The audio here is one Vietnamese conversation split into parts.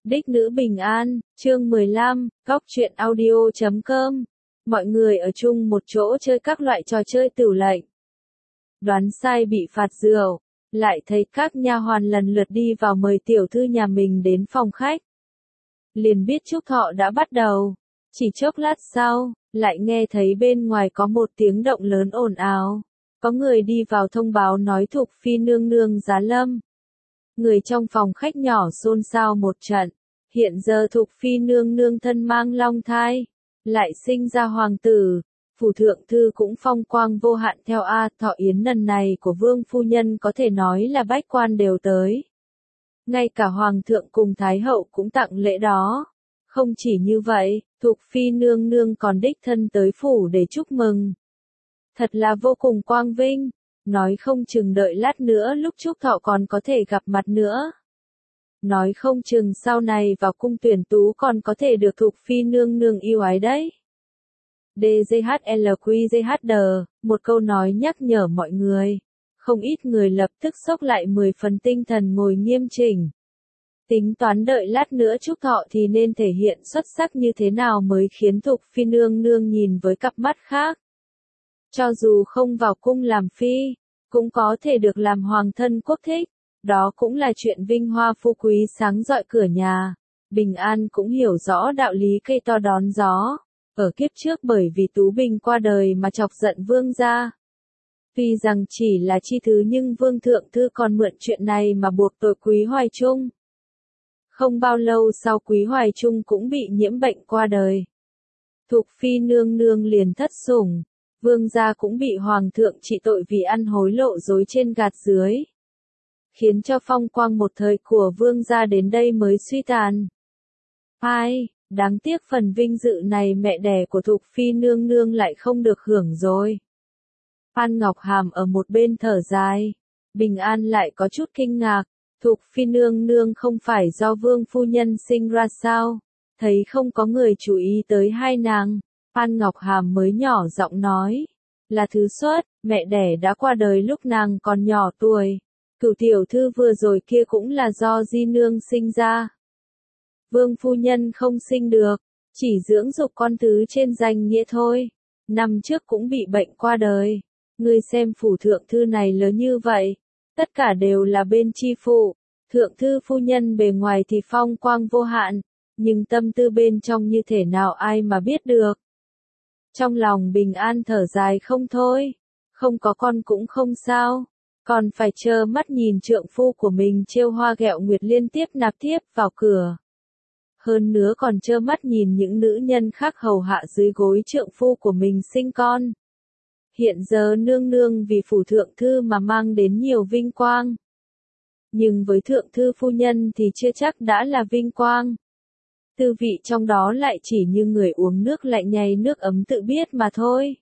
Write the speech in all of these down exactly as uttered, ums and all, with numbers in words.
Đích nữ bình an, chương mười lăm, góc truyện audio chấm com. Mọi người ở chung một chỗ chơi các loại trò chơi tửu lệnh. Đoán sai bị phạt rượu, lại thấy các nha hoàn lần lượt đi vào mời tiểu thư nhà mình đến phòng khách. Liền biết chúc thọ đã bắt đầu. Chỉ chốc lát sau, lại nghe thấy bên ngoài có một tiếng động lớn ồn ào. Có người đi vào thông báo nói Thục Phi nương nương giá lâm. Người trong phòng khách nhỏ xôn xao một trận. Hiện giờ Thục Phi nương nương thân mang long thai, lại sinh ra hoàng tử. Phủ thượng thư cũng phong quang vô hạn theo A thọ yến lần này của vương phu nhân có thể nói là bách quan đều tới. Ngay cả hoàng thượng cùng thái hậu cũng tặng lễ đó. Không chỉ như vậy, Thục Phi nương nương còn đích thân tới phủ để chúc mừng. Thật là vô cùng quang vinh, nói không chừng đợi lát nữa lúc chúc thọ còn có thể gặp mặt nữa. Nói không chừng sau này vào cung tuyển tú còn có thể được Thục Phi nương nương yêu ái đấy. đê giê hát lờ quy giê hát đê, một câu nói nhắc nhở mọi người. Không ít người lập tức sốc lại mười phần tinh thần ngồi nghiêm chỉnh. Tính toán đợi lát nữa chúc thọ thì nên thể hiện xuất sắc như thế nào mới khiến Thục Phi nương nương nhìn với cặp mắt khác. Cho dù không vào cung làm phi, cũng có thể được làm hoàng thân quốc thích. Đó cũng là chuyện vinh hoa phú quý sáng rọi cửa nhà. Bình An cũng hiểu rõ đạo lý cây to đón gió. Ở kiếp trước bởi vì Tú Bình qua đời mà chọc giận vương gia. Tuy rằng chỉ là chi thứ nhưng vương thượng thư còn mượn chuyện này mà buộc tội Quý Hoài Trung. Không bao lâu sau Quý Hoài Trung cũng bị nhiễm bệnh qua đời. Thục Phi nương nương liền thất sủng. Vương gia cũng bị hoàng thượng trị tội vì ăn hối lộ dối trên gạt dưới. Khiến cho phong quang một thời của vương gia đến đây mới suy tàn. Ai, đáng tiếc phần vinh dự này mẹ đẻ của Thục Phi nương nương lại không được hưởng rồi. Phan Ngọc Hàm ở một bên thở dài. Bình An lại có chút kinh ngạc. Thục Phi nương nương không phải do vương phu nhân sinh ra sao? Thấy không có người chú ý tới hai nàng. Phan Ngọc Hàm mới nhỏ giọng nói. Là thứ xuất, mẹ đẻ đã qua đời lúc nàng còn nhỏ tuổi. Cửu tiểu thư vừa rồi kia cũng là do di nương sinh ra. Vương phu nhân không sinh được, chỉ dưỡng dục con thứ trên danh nghĩa thôi. Năm trước cũng bị bệnh qua đời. Ngươi xem phủ thượng thư này lớn như vậy. Tất cả đều là bên chi phụ. Thượng thư phu nhân bề ngoài thì phong quang vô hạn. Nhưng tâm tư bên trong như thế nào ai mà biết được. Trong lòng Bình An thở dài không thôi. Không có con cũng không sao. Còn phải chờ mắt nhìn trượng phu của mình trêu hoa ghẹo nguyệt liên tiếp nạp tiếp vào cửa. Hơn nữa còn trơ mắt nhìn những nữ nhân khác hầu hạ dưới gối trượng phu của mình sinh con. Hiện giờ nương nương vì phủ thượng thư mà mang đến nhiều vinh quang. Nhưng với thượng thư phu nhân thì chưa chắc đã là vinh quang. Tư vị trong đó lại chỉ như người uống nước lạnh nhây nước ấm tự biết mà thôi.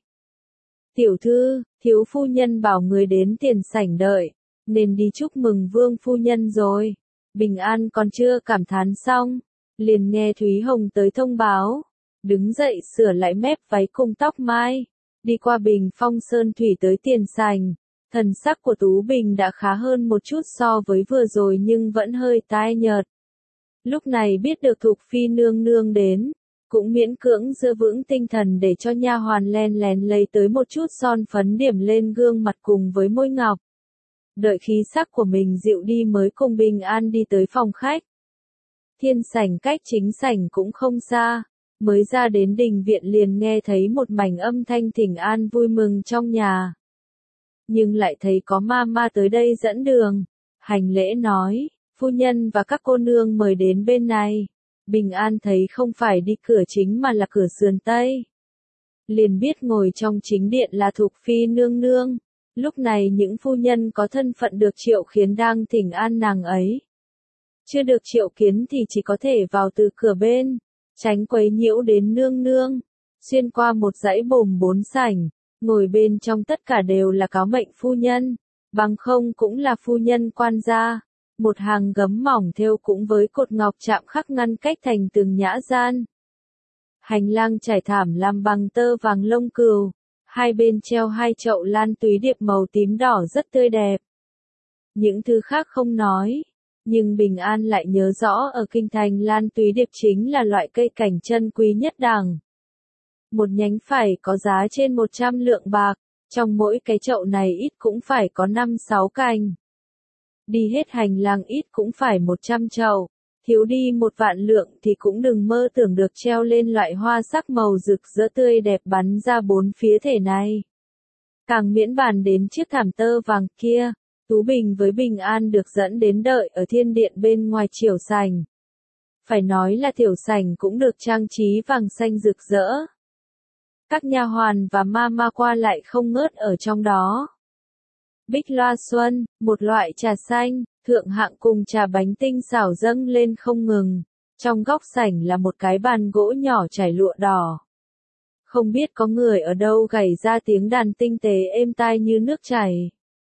Tiểu thư, thiếu phu nhân bảo người đến tiền sảnh đợi, nên đi chúc mừng vương phu nhân rồi. Bình An còn chưa cảm thán xong, liền nghe Thúy Hồng tới thông báo. Đứng dậy sửa lại mép váy cùng tóc mai, đi qua bình phong sơn thủy tới tiền sảnh. Thần sắc của Tú Bình đã khá hơn một chút so với vừa rồi nhưng vẫn hơi tai nhợt. Lúc này biết được Thục Phi nương nương đến, cũng miễn cưỡng giữ vững tinh thần để cho nha hoàn len lén lấy tới một chút son phấn điểm lên gương mặt cùng với môi ngọc. Đợi khí sắc của mình dịu đi mới cùng Bình An đi tới phòng khách. Thiên sảnh cách chính sảnh cũng không xa, mới ra đến đình viện liền nghe thấy một mảnh âm thanh thỉnh an vui mừng trong nhà. Nhưng lại thấy có ma ma tới đây dẫn đường, hành lễ nói, phu nhân và các cô nương mời đến bên này. Bình An thấy không phải đi cửa chính mà là cửa sườn tây. Liền biết ngồi trong chính điện là Thục Phi nương nương. Lúc này những phu nhân có thân phận được triệu khiến đang thỉnh an nàng ấy. Chưa được triệu kiến thì chỉ có thể vào từ cửa bên, tránh quấy nhiễu đến nương nương. Xuyên qua một dãy bồm bốn sảnh, ngồi bên trong tất cả đều là cáo mệnh phu nhân. Bằng không cũng là phu nhân quan gia. Một hàng gấm mỏng thêu cũng với cột ngọc chạm khắc ngăn cách thành từng nhã gian. Hành lang trải thảm làm bằng tơ vàng lông cừu, hai bên treo hai chậu lan túy điệp màu tím đỏ rất tươi đẹp. Những thứ khác không nói, Nhưng Bình An lại nhớ rõ ở kinh thành Lan Túy Điệp chính là loại cây cảnh chân quý nhất đằng. Một nhánh phải có giá trên một trăm lượng bạc, trong mỗi cái chậu này ít cũng phải có năm sáu cành. Đi hết hành lang ít cũng phải một trăm chậu, thiếu đi một vạn lượng thì cũng đừng mơ tưởng được treo lên loại hoa sắc màu rực rỡ tươi đẹp bắn ra bốn phía thể này. Càng miễn bàn đến chiếc thảm tơ vàng kia, Tú Bình với Bình An được dẫn đến đợi ở thiên điện bên ngoài triểu sảnh. Phải nói là tiểu sảnh cũng được trang trí vàng xanh rực rỡ. Các nha hoàn và ma ma qua lại không ngớt ở trong đó. Bích loa xuân, một loại trà xanh, thượng hạng cùng trà bánh tinh xảo dâng lên không ngừng. Trong góc sảnh là một cái bàn gỗ nhỏ trải lụa đỏ. Không biết có người ở đâu gảy ra tiếng đàn tinh tế êm tai như nước chảy.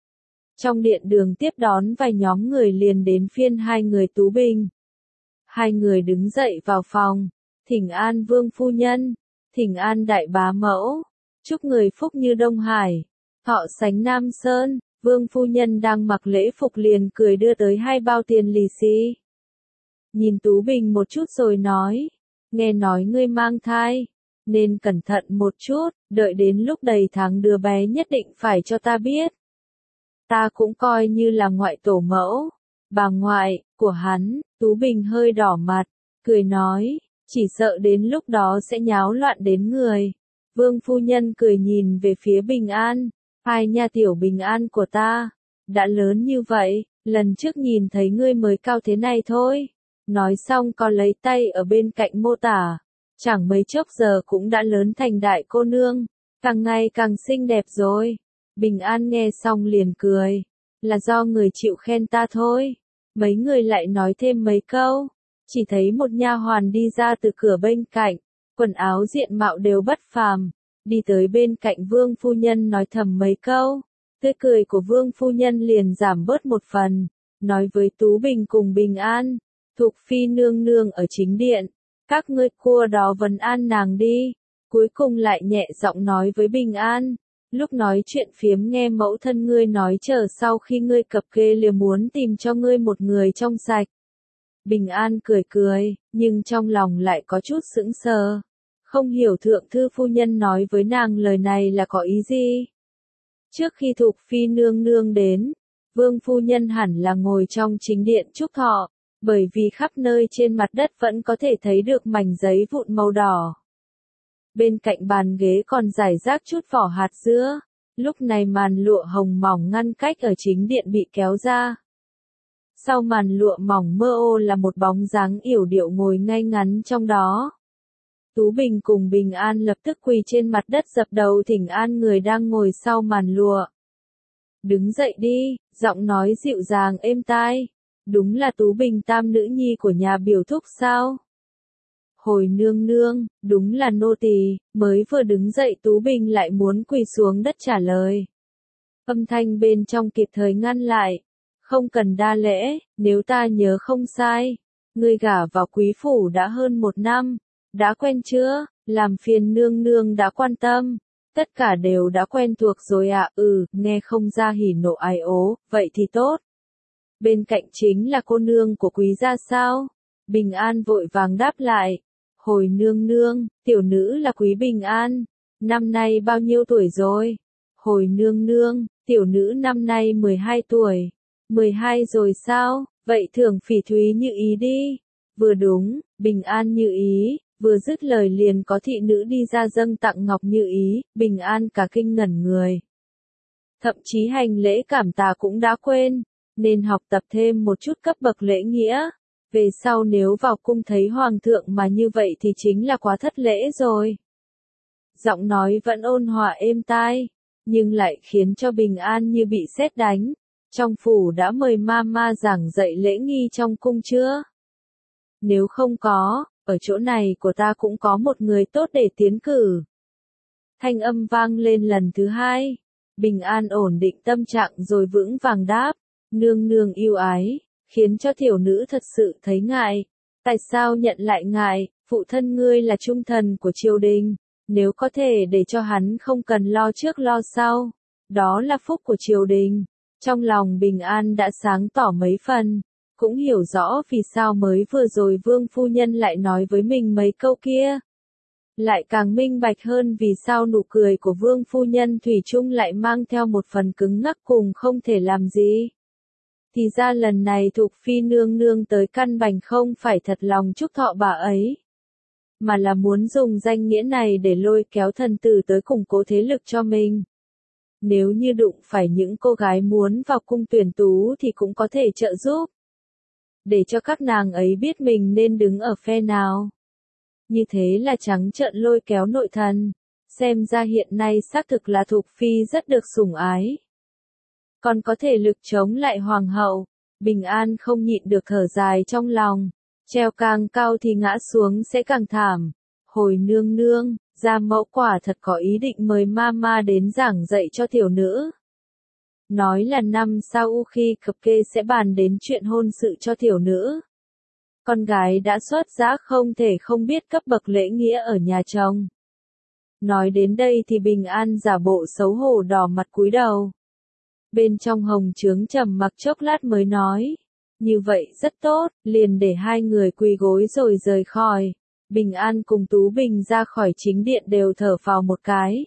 Trong điện đường tiếp đón vài nhóm người liền đến phiên hai người Tú Bình. Hai người đứng dậy vào phòng, thỉnh an vương phu nhân, thỉnh an đại bá mẫu, chúc người phúc như Đông Hải, thọ sánh Nam Sơn. Vương phu nhân đang mặc lễ phục liền cười đưa tới hai bao tiền lì xì. Nhìn Tú Bình một chút rồi nói, nghe nói ngươi mang thai, nên cẩn thận một chút, đợi đến lúc đầy tháng đứa bé nhất định phải cho ta biết. Ta cũng coi như là ngoại tổ mẫu, bà ngoại, của hắn. Tú Bình hơi đỏ mặt, cười nói, chỉ sợ đến lúc đó sẽ nháo loạn đến người. Vương phu nhân cười nhìn về phía Bình An, ai nha tiểu Bình An của ta, đã lớn như vậy, lần trước nhìn thấy ngươi mới cao thế này thôi. Nói xong còn lấy tay ở bên cạnh mô tả, chẳng mấy chốc giờ cũng đã lớn thành đại cô nương, càng ngày càng xinh đẹp rồi. Bình An nghe xong liền cười, là do người chịu khen ta thôi. Mấy người lại nói thêm mấy câu, chỉ thấy một nha hoàn đi ra từ cửa bên cạnh, quần áo diện mạo đều bất phàm, đi tới bên cạnh Vương phu nhân nói thầm mấy câu, tươi cười của Vương phu nhân liền giảm bớt một phần, nói với Tú Bình cùng Bình An, Thục phi nương nương ở chính điện, các ngươi cua đó vấn an nàng đi. Cuối cùng lại nhẹ giọng nói với Bình An, lúc nói chuyện phiếm nghe mẫu thân ngươi nói chờ sau khi ngươi cập kê liền muốn tìm cho ngươi một người trong sạch. Bình An cười cười, nhưng trong lòng lại có chút sững sờ. Không hiểu thượng thư phu nhân nói với nàng lời này là có ý gì. Trước khi Thục phi nương nương đến, Vương phu nhân hẳn là ngồi trong chính điện chúc thọ, bởi vì khắp nơi trên mặt đất vẫn có thể thấy được mảnh giấy vụn màu đỏ. Bên cạnh bàn ghế còn rải rác chút vỏ hạt dứa, lúc này màn lụa hồng mỏng ngăn cách ở chính điện bị kéo ra. Sau màn lụa mỏng mơ ô là một bóng dáng yểu điệu ngồi ngay ngắn trong đó. Tú Bình cùng Bình An lập tức quỳ trên mặt đất dập đầu thỉnh an người đang ngồi sau màn lụa. Đứng dậy đi, giọng nói dịu dàng êm tai. Đúng là Tú Bình tam nữ nhi của nhà biểu thúc sao? Hồi nương nương, đúng là nô tỳ. Mới vừa đứng dậy Tú Bình lại muốn quỳ xuống đất trả lời. Âm thanh bên trong kịp thời ngăn lại. Không cần đa lễ, nếu ta nhớ không sai. Ngươi gả vào quý phủ đã hơn một năm. Đã quen chưa? Làm phiền nương nương đã quan tâm. Tất cả đều đã quen thuộc rồi ạ. À? Ừ, nghe không ra hỉ nộ ái ố, vậy thì tốt. Bên cạnh chính là cô nương của quý gia sao? Bình An vội vàng đáp lại. Hồi nương nương, tiểu nữ là Quý Bình An. Năm nay bao nhiêu tuổi rồi? Hồi nương nương, tiểu nữ năm nay mười hai tuổi. mười hai rồi sao? Vậy thưởng phỉ thúy như ý đi. Vừa đúng, Bình An như ý. Vừa dứt lời liền có thị nữ đi ra dâng tặng ngọc như ý. Bình An cả kinh ngẩn người. Thậm chí hành lễ cảm tạ cũng đã quên. Nên học tập thêm một chút cấp bậc lễ nghĩa. Về sau nếu vào cung thấy hoàng thượng mà như vậy thì chính là quá thất lễ rồi. Giọng nói vẫn ôn hòa êm tai, nhưng lại khiến cho Bình An như bị sét đánh. Trong phủ đã mời ma ma giảng dạy lễ nghi trong cung chưa? Nếu không có, ở chỗ này của ta cũng có một người tốt để tiến cử. Thanh âm vang lên lần thứ hai. Bình An ổn định tâm trạng rồi vững vàng đáp. Nương nương yêu ái, khiến cho tiểu nữ thật sự thấy ngại. Tại sao nhận lại ngại? Phụ thân ngươi là trung thần của triều đình, nếu có thể để cho hắn không cần lo trước lo sau, đó là phúc của triều đình. Trong lòng Bình An đã sáng tỏ mấy phần, cũng hiểu rõ vì sao mới vừa rồi Vương phu nhân lại nói với mình mấy câu kia. Lại càng minh bạch hơn vì sao nụ cười của Vương phu nhân thủy chung lại mang theo một phần cứng ngắc cùng không thể làm gì. Thì ra lần này Thục Phi nương nương tới căn bành không phải thật lòng chúc thọ bà ấy, mà là muốn dùng danh nghĩa này để lôi kéo thần tử tới củng cố thế lực cho mình. Nếu như đụng phải những cô gái muốn vào cung tuyển tú thì cũng có thể trợ giúp, để cho các nàng ấy biết mình nên đứng ở phe nào. Như thế là trắng trợn lôi kéo nội thần. Xem ra hiện nay xác thực là Thục Phi rất được sủng ái, còn có thể lực chống lại hoàng hậu. Bình An không nhịn được thở dài trong lòng. Treo càng cao thì ngã xuống sẽ càng thảm. Hồi nương nương, gia mẫu quả thật có ý định mời mama đến giảng dạy cho tiểu nữ. Nói là năm sau khi cập kê sẽ bàn đến chuyện hôn sự cho tiểu nữ. Con gái đã xuất giá không thể không biết cấp bậc lễ nghĩa ở nhà chồng. Nói đến đây thì Bình An giả bộ xấu hổ đỏ mặt cúi đầu. Bên trong hồng trướng trầm mặc chốc lát mới nói. Như vậy rất tốt, liền để hai người quỳ gối rồi rời khỏi. Bình An cùng Tú Bình ra khỏi chính điện đều thở phào một cái.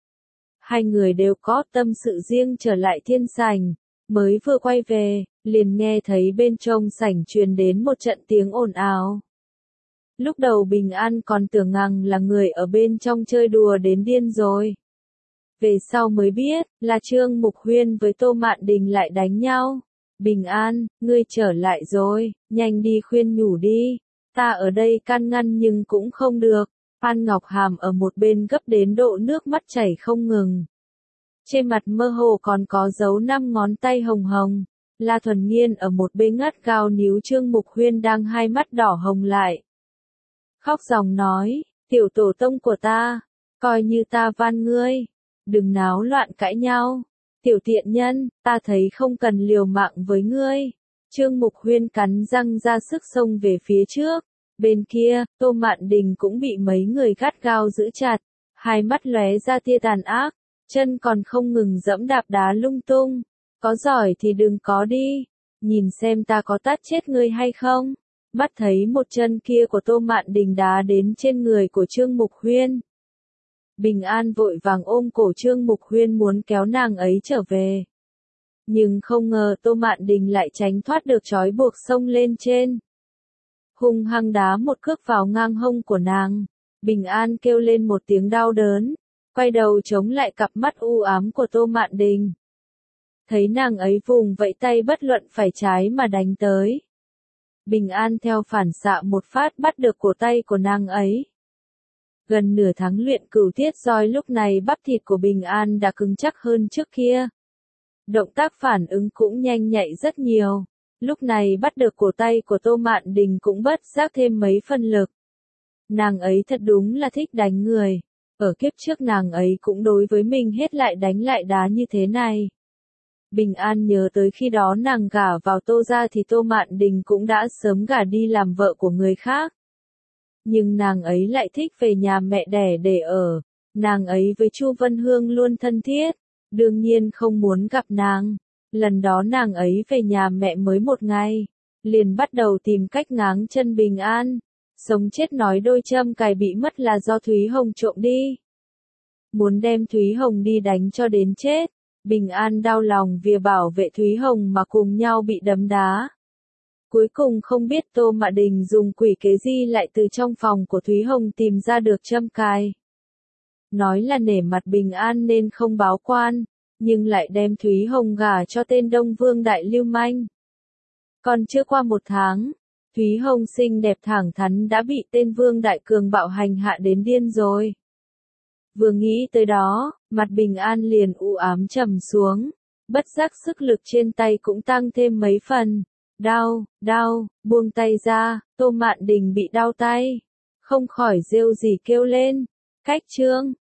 Hai người đều có tâm sự riêng trở lại thiên sảnh. Mới vừa quay về, liền nghe thấy bên trong sảnh truyền đến một trận tiếng ồn ào. Lúc đầu Bình An còn tưởng rằng là người ở bên trong chơi đùa đến điên rồi. Về sau mới biết, là Trương Mục Huyên với Tô Mạn Đình lại đánh nhau. Bình An, ngươi trở lại rồi, nhanh đi khuyên nhủ đi. Ta ở đây can ngăn nhưng cũng không được. Phan Ngọc Hàm ở một bên gấp đến độ nước mắt chảy không ngừng. Trên mặt mơ hồ còn có dấu năm ngón tay hồng hồng. La Thuần Nghiên ở một bên ngắt gao níu Trương Mục Huyên đang hai mắt đỏ hồng lại. Khóc ròng nói, tiểu tổ tông của ta, coi như ta van ngươi, đừng náo loạn cãi nhau. Tiểu tiện nhân, ta thấy không cần liều mạng với ngươi. Trương Mục Huyên cắn răng ra sức xông về phía trước. Bên kia, Tô Mạn Đình cũng bị mấy người gắt gao giữ chặt. Hai mắt lóe ra tia tàn ác, chân còn không ngừng dẫm đạp đá lung tung. Có giỏi thì đừng có đi, nhìn xem ta có tát chết ngươi hay không. Bắt thấy một chân kia của Tô Mạn Đình đá đến trên người của Trương Mục Huyên. Bình An vội vàng ôm cổ Trương Mục Huyên muốn kéo nàng ấy trở về. Nhưng không ngờ Tô Mạn Đình lại tránh thoát được trói buộc xông lên trên. Hung hăng đá một cước vào ngang hông của nàng. Bình An kêu lên một tiếng đau đớn, quay đầu chống lại cặp mắt u ám của Tô Mạn Đình. Thấy nàng ấy vùng vẫy tay bất luận phải trái mà đánh tới. Bình An theo phản xạ một phát bắt được cổ tay của nàng ấy. Gần nửa tháng luyện cửu tiết roi lúc này bắp thịt của Bình An đã cứng chắc hơn trước kia. Động tác phản ứng cũng nhanh nhạy rất nhiều. Lúc này bắt được cổ tay của Tô Mạn Đình cũng bất giác thêm mấy phân lực. Nàng ấy thật đúng là thích đánh người. Ở kiếp trước nàng ấy cũng đối với mình hết lại đánh lại đá như thế này. Bình An nhớ tới khi đó nàng gả vào Tô gia thì Tô Mạn Đình cũng đã sớm gả đi làm vợ của người khác. Nhưng nàng ấy lại thích về nhà mẹ đẻ để ở. Nàng ấy với Chu Vân Hương luôn thân thiết, đương nhiên không muốn gặp nàng. Lần đó nàng ấy về nhà mẹ mới một ngày, liền bắt đầu tìm cách ngáng chân Bình An. Sống chết nói đôi châm cài bị mất là do Thúy Hồng trộm đi. Muốn đem Thúy Hồng đi đánh cho đến chết. Bình An đau lòng vì bảo vệ Thúy Hồng mà cùng nhau bị đấm đá. Cuối cùng không biết Tô Mạn Đình dùng quỷ kế gì lại từ trong phòng của Thúy Hồng tìm ra được châm cài. Nói là nể mặt Bình An nên không báo quan, nhưng lại đem Thúy Hồng gả cho tên Đông Vương đại lưu manh. Còn chưa qua một tháng, Thúy Hồng xinh đẹp thẳng thắn đã bị tên Vương đại cường bạo hành hạ đến điên rồi. Vừa nghĩ tới đó, mặt Bình An liền u ám trầm xuống, bất giác sức lực trên tay cũng tăng thêm mấy phần. Đau, đau, buông tay ra, Tô Mạn Đình bị đau tay, không khỏi rêu rỉ kêu lên. Cách Trương,